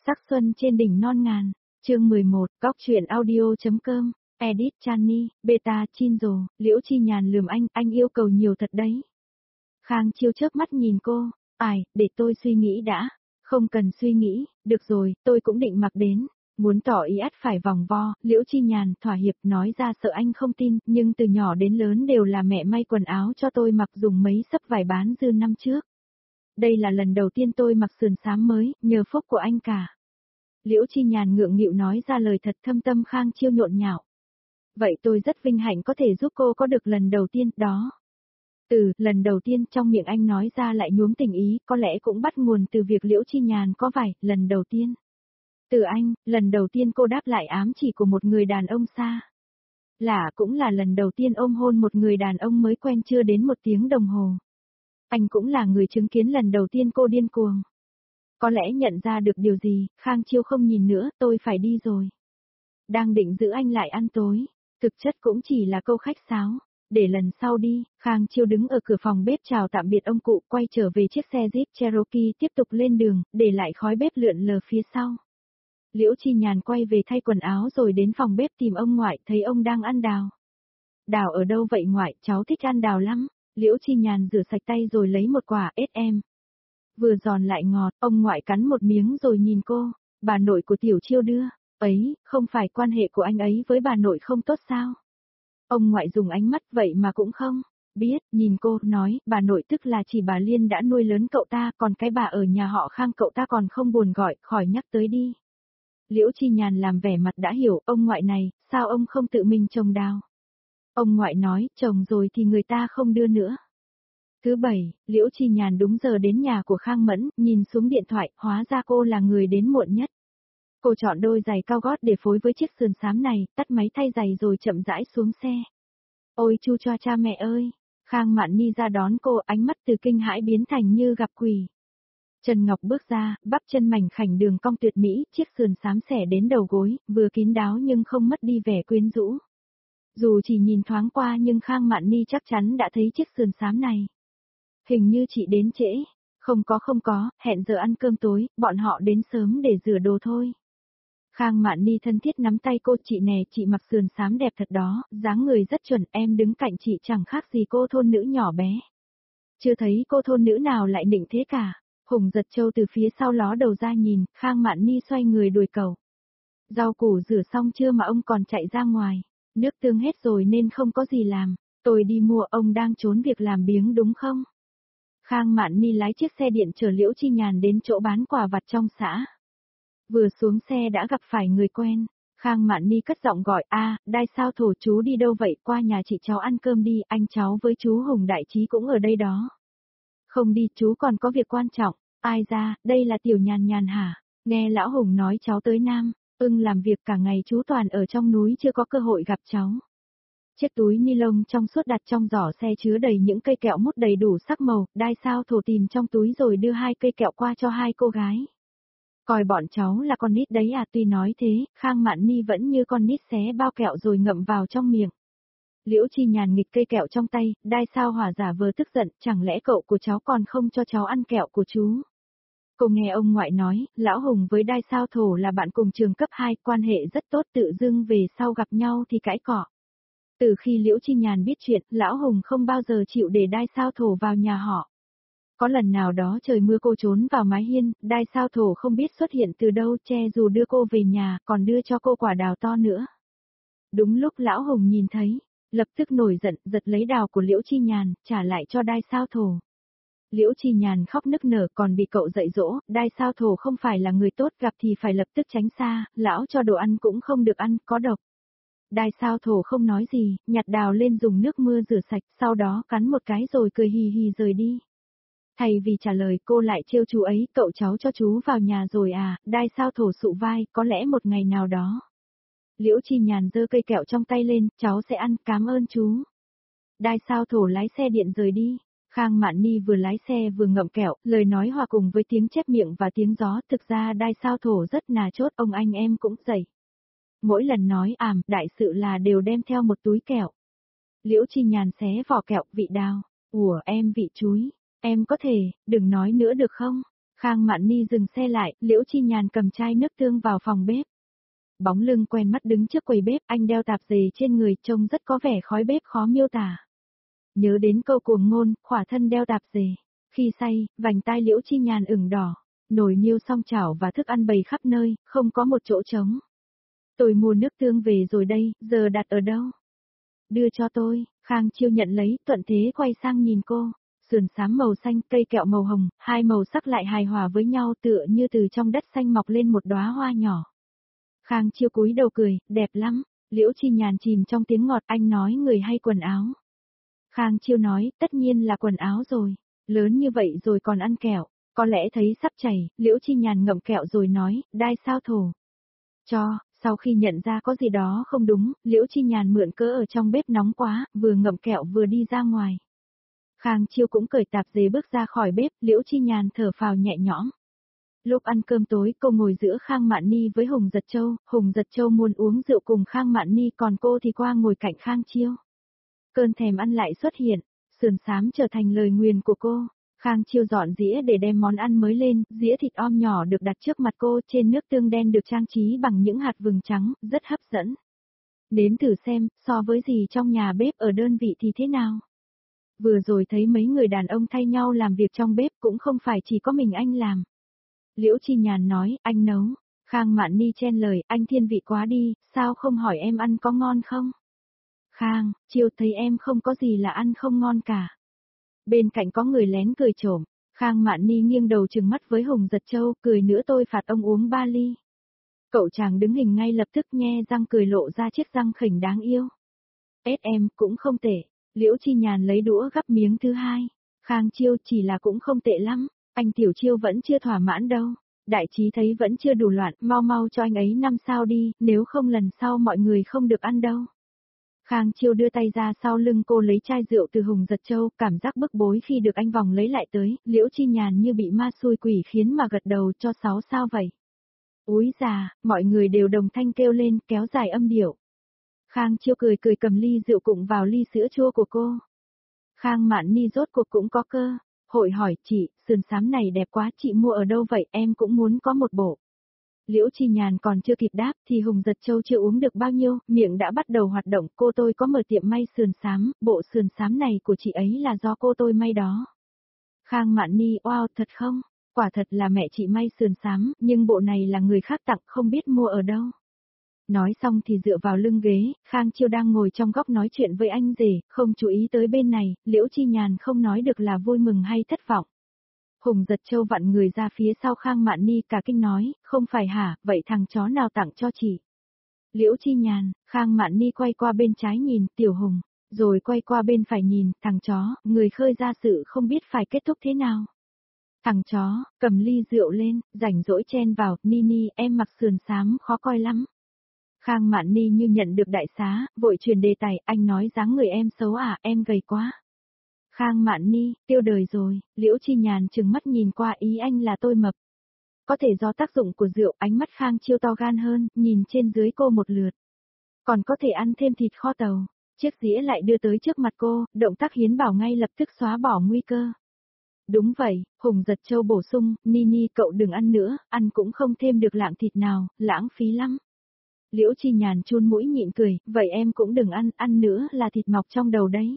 Sắc xuân trên đỉnh non ngàn, chương 11, góc truyện audio.com, edit Chani, beta Chinzo, Liễu Chi Nhàn lườm anh yêu cầu nhiều thật đấy. Khang Chiêu chớp mắt nhìn cô, để tôi suy nghĩ đã. Không cần suy nghĩ, được rồi, tôi cũng định mặc đến. Muốn tỏ ý ắt phải vòng vo, Liễu Chi Nhàn thỏa hiệp nói ra sợ anh không tin, nhưng từ nhỏ đến lớn đều là mẹ may quần áo cho tôi mặc dùng mấy xấp vải bán dư năm trước. Đây là lần đầu tiên tôi mặc sườn xám mới, nhờ phúc của anh cả. Liễu Chi Nhàn ngượng nghịu nói ra lời thật thâm tâm. Khang Chiêu nhộn nhạo. Vậy tôi rất vinh hạnh có thể giúp cô có được lần đầu tiên đó. Lần đầu tiên trong miệng anh nói ra lại nhuốm tình ý, có lẽ cũng bắt nguồn từ việc Liễu Chi Nhàn có vài lần đầu tiên. Từ anh, lần đầu tiên cô đáp lại ám chỉ của một người đàn ông xa lạ, cũng là lần đầu tiên ôm hôn một người đàn ông mới quen chưa đến 1 tiếng đồng hồ. Anh cũng là người chứng kiến lần đầu tiên cô điên cuồng. Có lẽ nhận ra được điều gì, Khang Chiêu không nhìn nữa, tôi phải đi rồi. Đang định giữ anh lại ăn tối, thực chất cũng chỉ là câu khách sáo. Để lần sau đi. Khang Chiêu đứng ở cửa phòng bếp chào tạm biệt ông cụ, quay trở về chiếc xe Jeep Cherokee tiếp tục lên đường, để lại khói bếp lượn lờ phía sau. Liễu Chi Nhàn quay về thay quần áo rồi đến phòng bếp tìm ông ngoại, thấy ông đang ăn đào. Đào ở đâu vậy ngoại, cháu thích ăn đào lắm. Liễu Chi Nhàn rửa sạch tay rồi lấy một quả ếch em. Vừa giòn lại ngọt, ông ngoại cắn một miếng rồi nhìn cô, bà nội của Tiểu Chiêu đưa. Ấy, không phải quan hệ của anh ấy với bà nội không tốt sao? Ông ngoại dùng ánh mắt vậy mà cũng không biết, nhìn cô, nói, bà nội tức là chỉ bà Liên đã nuôi lớn cậu ta, còn cái bà ở nhà họ Khang cậu ta còn không buồn gọi, khỏi nhắc tới đi. Liễu Chi Nhàn làm vẻ mặt đã hiểu, ông ngoại này, sao ông không tự mình trồng đào? Ông ngoại nói, trồng rồi thì người ta không đưa nữa. Thứ 7, Liễu Chi Nhàn đúng giờ đến nhà của Khang Mẫn, nhìn xuống điện thoại, hóa ra cô là người đến muộn nhất. Cô chọn đôi giày cao gót để phối với chiếc sườn xám này, tắt máy thay giày rồi chậm rãi xuống xe. Ôi chu cho cha mẹ ơi! Khang Mạn Ni ra đón cô, ánh mắt từ kinh hãi biến thành như gặp quỷ. Trần Ngọc bước ra, bắp chân mảnh khảnh đường cong tuyệt mỹ, chiếc sườn xám xẻ đến đầu gối, vừa kín đáo nhưng không mất đi vẻ quyến rũ. Dù chỉ nhìn thoáng qua nhưng Khang Mạn Ni chắc chắn đã thấy chiếc sườn xám này. Hình như chị đến trễ. Không có, hẹn giờ ăn cơm tối, bọn họ đến sớm để rửa đồ thôi. Khang Mạn Ni thân thiết nắm tay cô, chị nè, chị mặc sườn xám đẹp thật đó, dáng người rất chuẩn, em đứng cạnh chị chẳng khác gì cô thôn nữ nhỏ bé. Chưa thấy cô thôn nữ nào lại nịnh thế cả. Hùng Giật Châu từ phía sau ló đầu ra nhìn, Khang Mạn Ni xoay người đuổi cầu. Rau củ rửa xong chưa mà ông còn chạy ra ngoài, nước tương hết rồi nên không có gì làm, tôi đi mua, ông đang trốn việc làm biếng đúng không? Khang Mạn Ni lái chiếc xe điện chở Liễu Chi Nhàn đến chỗ bán quà vặt trong xã. Vừa xuống xe đã gặp phải người quen, Khang Mạn Ni cất giọng gọi, Đai Sao Thổ chú đi đâu vậy, qua nhà chị cháu ăn cơm đi, anh cháu với chú Hùng Đại Trí cũng ở đây đó. Không đi, chú còn có việc quan trọng. Ai ra, đây là Tiểu Nhàn Nhàn hả? Nghe lão Hùng nói cháu tới Nam, làm việc cả ngày chú toàn ở trong núi chưa có cơ hội gặp cháu. Chiếc túi ni lông trong suốt đặt trong giỏ xe chứa đầy những cây kẹo mút đầy đủ sắc màu, Đai Sao Thổ tìm trong túi rồi đưa 2 cây kẹo qua cho 2 cô gái. Coi bọn cháu là con nít đấy à, tuy nói thế, Khang Mạn Ni vẫn như con nít xé bao kẹo rồi ngậm vào trong miệng. Liễu Chi Nhàn nghịch cây kẹo trong tay, Đai Sao Hỏa giả vờ tức giận, chẳng lẽ cậu của cháu còn không cho cháu ăn kẹo của chú? Cô nghe ông ngoại nói, Lão Hùng với Đai Sao Thổ là bạn cùng trường cấp 2, quan hệ rất tốt, tự dưng về sau gặp nhau thì cãi cọ. Từ khi Liễu Chi Nhàn biết chuyện, Lão Hùng không bao giờ chịu để Đai Sao Thổ vào nhà họ. Có lần nào đó trời mưa cô trốn vào mái hiên, Đai Sao Thổ không biết xuất hiện từ đâu, che dù đưa cô về nhà, còn đưa cho cô quả đào to nữa. Đúng lúc Lão Hùng nhìn thấy, lập tức nổi giận, giật lấy đào của Liễu Chi Nhàn, trả lại cho Đai Sao Thổ. Liễu Chi Nhàn khóc nức nở, còn bị cậu dạy dỗ, Đai Sao Thổ không phải là người tốt, gặp thì phải lập tức tránh xa, lão cho đồ ăn cũng không được ăn, có độc. Đai Sao Thổ không nói gì, nhặt đào lên dùng nước mưa rửa sạch, sau đó cắn một cái rồi cười hì hì rời đi. Thay vì trả lời, cô lại trêu chú ấy, cậu cháu cho chú vào nhà rồi à? Đai Sao Thổ sụ vai, có lẽ một ngày nào đó. Liễu Chi Nhàn giơ cây kẹo trong tay lên, cháu sẽ ăn, cảm ơn chú. Đai Sao Thổ lái xe điện rời đi. Khang Mạn Ni vừa lái xe vừa ngậm kẹo, lời nói hòa cùng với tiếng chép miệng và tiếng gió, thực ra Đai Sao Thổ rất nà chốt, ông anh em cũng dày. Mỗi lần nói đại sự là đều đem theo một túi kẹo. Liễu Chi Nhàn xé vỏ kẹo, vị đào. Ủa em vị chuối. Em có thể, đừng nói nữa được không? Khang Mạn Ni dừng xe lại, Liễu Chi Nhàn cầm chai nước tương vào phòng bếp. Bóng lưng quen mắt đứng trước quầy bếp, anh đeo tạp dề trên người, trông rất có vẻ khói bếp khó miêu tả. Nhớ đến câu cuồng ngôn, khỏa thân đeo tạp dề. Khi say, vành tai Liễu Chi Nhàn ửng đỏ, nồi niêu song chảo và thức ăn bày khắp nơi, không có một chỗ trống. Tôi mua nước tương về rồi đây, giờ đặt ở đâu? Đưa cho tôi, Khang Chiêu nhận lấy, thuận thế quay sang nhìn cô. Sườn xám màu xanh, cây kẹo màu hồng, hai màu sắc lại hài hòa với nhau tựa như từ trong đất xanh mọc lên một đóa hoa nhỏ. Khang Chiêu cúi đầu cười, đẹp lắm. Liễu Chi Nhàn chìm trong tiếng ngọt, anh nói người hay quần áo. Khang Chiêu nói, tất nhiên là quần áo rồi. Lớn như vậy rồi còn ăn kẹo. Có lẽ thấy sắp chảy, Liễu Chi Nhàn ngậm kẹo rồi nói, đai sao thổ. Sau khi nhận ra có gì đó không đúng, Liễu Chi Nhàn mượn cớ ở trong bếp nóng quá, vừa ngậm kẹo vừa đi ra ngoài. Khang Chiêu cũng cởi tạp dề bước ra khỏi bếp, Liễu Chi Nhàn thở phào nhẹ nhõm. Lúc ăn cơm tối, cô ngồi giữa Khang Mạn Ni với Hùng Giật Châu, Hùng Giật Châu muốn uống rượu cùng Khang Mạn Ni, còn cô thì qua ngồi cạnh Khang Chiêu. Cơn thèm ăn lại xuất hiện, sườn xám trở thành lời nguyền của cô. Khang Chiêu dọn dĩa để đem món ăn mới lên, dĩa thịt om nhỏ được đặt trước mặt cô, trên nước tương đen được trang trí bằng những hạt vừng trắng, rất hấp dẫn. Nếm thử xem, so với gì trong nhà bếp ở đơn vị thì thế nào? Vừa rồi thấy mấy người đàn ông thay nhau làm việc trong bếp, cũng không phải chỉ có mình anh làm. Liễu Chi Nhàn nói, anh nấu. Khang Mạn Ni chen lời, anh thiên vị quá đi, sao không hỏi em ăn có ngon không? Khang, Chiêu thấy em không có gì là ăn không ngon cả. Bên cạnh có người lén cười trộm. Khang Mạn Ni nghiêng đầu trừng mắt với Hùng Giật Châu, cười nữa tôi phạt ông uống 3 ly. Cậu chàng đứng hình ngay lập tức nhe răng cười lộ ra chiếc răng khỉnh đáng yêu. Em cũng không tệ. Liễu Chi Nhàn lấy đũa gắp miếng thứ hai. Khang Chiêu chỉ là cũng không tệ lắm, anh Tiểu Chiêu vẫn chưa thỏa mãn đâu. Đại trí thấy vẫn chưa đủ loạn, mau mau cho anh ấy 5 sao đi, nếu không lần sau mọi người không được ăn đâu. Khang Chiêu đưa tay ra sau lưng cô lấy chai rượu từ Hùng Giật Châu, cảm giác bức bối khi được anh vòng lấy lại tới, Liễu Chi Nhàn như bị ma xui quỷ khiến mà gật đầu cho 6 sao vậy. Úi già, mọi người đều đồng thanh kêu lên, kéo dài âm điệu. Khang Chiêu cười cười cầm ly rượu cụng vào ly sữa chua của cô. Khang Mạn Ni rốt cuộc cũng có cơ, hội hỏi chị, sườn xám này đẹp quá, chị mua ở đâu vậy, em cũng muốn có một bộ. Liễu Chi Nhàn còn chưa kịp đáp thì Hùng Giật Châu chưa uống được bao nhiêu, miệng đã bắt đầu hoạt động, cô tôi có mở tiệm may sườn xám, bộ sườn xám này của chị ấy là do cô tôi may đó. Khang Mạn Ni, wow, thật không? Quả thật là mẹ chị may sườn xám, nhưng bộ này là người khác tặng, không biết mua ở đâu. Nói xong thì dựa vào lưng ghế, Khang Chiêu đang ngồi trong góc nói chuyện với anh rể, không chú ý tới bên này, Liễu Chi Nhàn không nói được là vui mừng hay thất vọng. Hùng Giật Châu vặn người ra phía sau Khang Mạn Ni cả kinh nói, không phải hả, vậy thằng chó nào tặng cho chị? Liễu Chi Nhàn, Khang Mạn Ni quay qua bên trái nhìn, Tiểu Hùng, rồi quay qua bên phải nhìn, thằng chó, người khơi ra sự không biết phải kết thúc thế nào. Thằng chó, cầm ly rượu lên, rảnh rỗi chen vào, Nini, em mặc sườn xám khó coi lắm. Khang Mạn Ni như nhận được đại xá, vội truyền đề tài, anh nói dáng người em xấu à, em gầy quá. Khang Mạn Ni, tiêu đời rồi, Liễu Chi Nhàn trừng mắt nhìn qua, ý anh là tôi mập. Có thể do tác dụng của rượu, ánh mắt Khang Chiêu to gan hơn, nhìn trên dưới cô một lượt. Còn có thể ăn thêm thịt kho tàu. Chiếc dĩa lại đưa tới trước mặt cô, động tác hiến bảo ngay lập tức xóa bỏ nguy cơ. Đúng vậy, Hùng Giật Châu bổ sung, Nini cậu đừng ăn nữa, ăn cũng không thêm được lạng thịt nào, lãng phí lắm. Liễu Chi Nhàn chun mũi nhịn cười, vậy em cũng đừng ăn nữa là thịt mọc trong đầu đấy.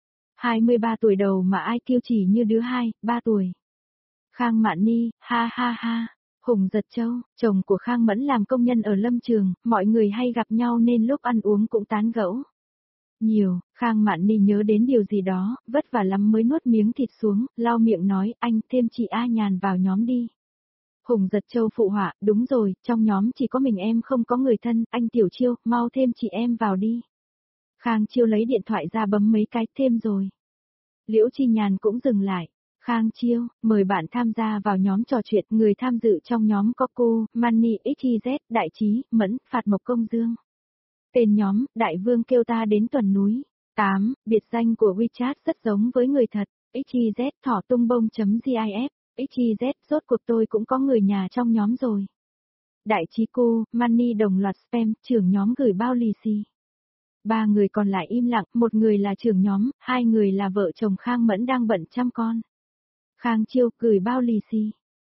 23 tuổi đầu mà ai kiêu chỉ như đứa 3 tuổi. Khang Mạn Ni, ha ha ha. Hùng Giật Châu, chồng của Khang Mẫn làm công nhân ở lâm trường, mọi người hay gặp nhau nên lúc ăn uống cũng tán gẫu. Nhiều, Khang Mạn Ni nhớ đến điều gì đó, vất vả lắm mới nuốt miếng thịt xuống, lau miệng nói, anh thêm chị A Nhàn vào nhóm đi. Hùng Giật Châu phụ họa, đúng rồi, trong nhóm chỉ có mình em không có người thân, anh Tiểu Chiêu, mau thêm chị em vào đi. Khang Chiêu lấy điện thoại ra bấm mấy cái, thêm rồi. Liễu Chi Nhàn cũng dừng lại. Khang Chiêu, mời bạn tham gia vào nhóm trò chuyện, người tham dự trong nhóm có cô, Manny XYZ, Đại Trí, Mẫn, Phạt Mộc Công Dương. Tên nhóm, Đại Vương kêu ta đến tuần núi. 8. Biệt danh của WeChat rất giống với người thật, XYZ thỏ tung bông.gif, XYZ, rốt cuộc tôi cũng có người nhà trong nhóm rồi. Đại Trí cô, Manny đồng loạt spam, trưởng nhóm gửi bao lì xì. 3 người còn lại im lặng, một người là trưởng nhóm, 2 người là vợ chồng Khang Mẫn đang bận chăm con. Khang Chiêu gửi bao lì xì.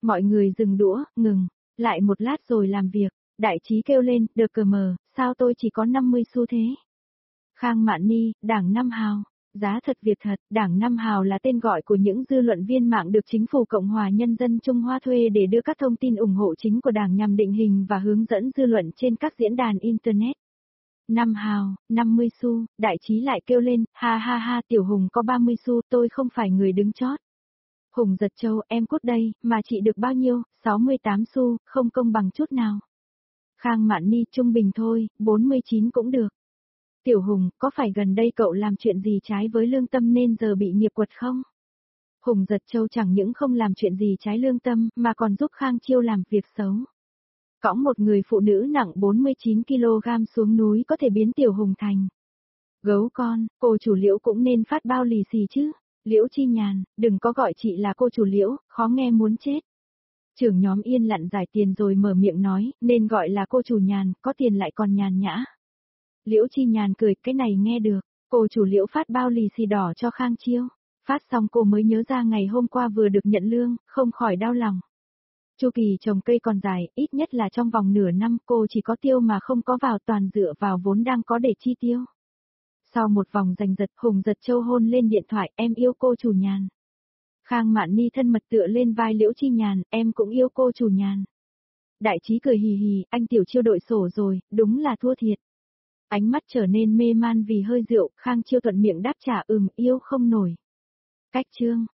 Mọi người dừng đũa, ngừng, lại một lát rồi làm việc. Đại trí kêu lên, được cờ mờ, sao tôi chỉ có 50 xu thế? Khang Mạn Ni, Đảng 5 hào. Giá thật việc thật, Đảng 5 hào là tên gọi của những dư luận viên mạng được Chính phủ Cộng hòa Nhân dân Trung Hoa thuê để đưa các thông tin ủng hộ chính của Đảng nhằm định hình và hướng dẫn dư luận trên các diễn đàn Internet. 5 hào, 50 xu, đại trí lại kêu lên, ha ha ha, Tiểu Hùng có 30 xu, tôi không phải người đứng chót. Hùng giật châu, em cút đây, mà chị được bao nhiêu, 68 xu, không công bằng chút nào. Khang Mạn Ni, trung bình thôi, 49 cũng được. Tiểu Hùng, có phải gần đây cậu làm chuyện gì trái với lương tâm nên giờ bị nghiệp quật không? Hùng giật châu chẳng những không làm chuyện gì trái lương tâm, mà còn giúp Khang Chiêu làm việc xấu. Cõng một người phụ nữ nặng 49 kg xuống núi có thể biến Tiểu Hùng thành gấu con, cô chủ Liễu cũng nên phát bao lì xì chứ. Liễu Chi Nhàn, đừng có gọi chị là cô chủ Liễu, khó nghe muốn chết. Trưởng nhóm yên lặng giải tiền rồi mở miệng nói, nên gọi là cô chủ Nhàn, có tiền lại còn nhàn nhã. Liễu Chi Nhàn cười, cái này nghe được, cô chủ Liễu phát bao lì xì đỏ cho Khang Chiêu. Phát xong cô mới nhớ ra ngày hôm qua vừa được nhận lương, không khỏi đau lòng. Chu kỳ trồng cây còn dài, ít nhất là trong vòng nửa năm cô chỉ có tiêu mà không có vào, toàn dựa vào vốn đang có để chi tiêu. Sau một vòng giành giật, Hùng giật châu hôn lên điện thoại, em yêu cô chủ Nhàn. Khang Mạn Ni thân mật tựa lên vai Liễu Chi Nhàn, em cũng yêu cô chủ Nhàn. Đại trí cười hì hì, anh Tiểu Chiêu đội sổ rồi, đúng là thua thiệt. Ánh mắt trở nên mê man vì hơi rượu, Khang Chiêu thuận miệng đáp trả yêu không nổi. Cách chương.